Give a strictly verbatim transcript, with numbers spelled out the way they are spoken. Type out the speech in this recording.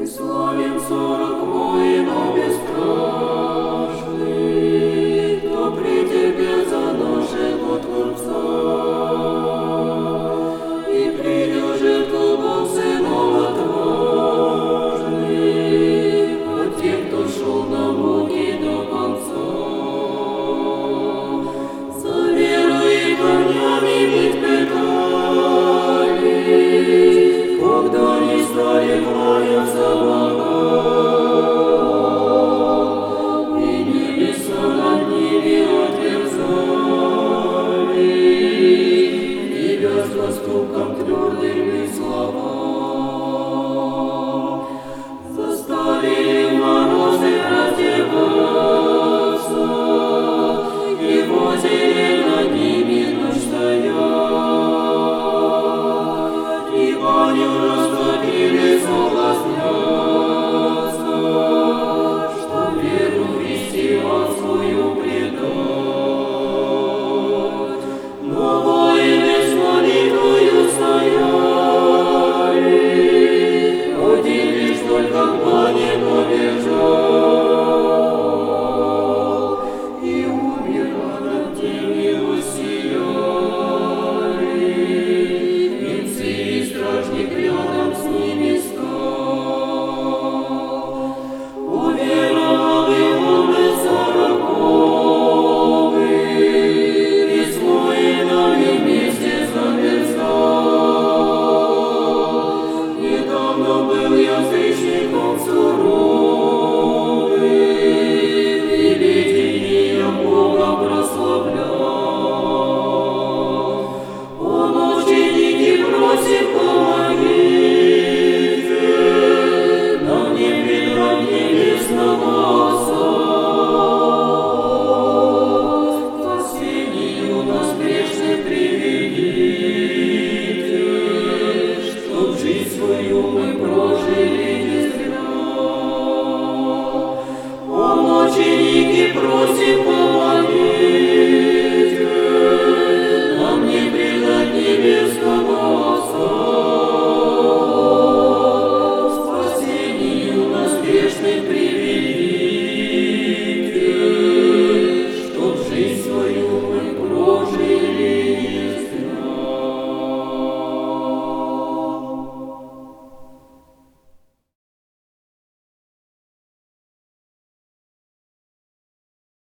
Славим сорок воинов бесстрашных, кто претерпел за нашего Творца, и принял жертву Бог сынов отважных, от тех, кто шел на муки до конца. За веру и камнями быть пытались, когда не стали кланяться.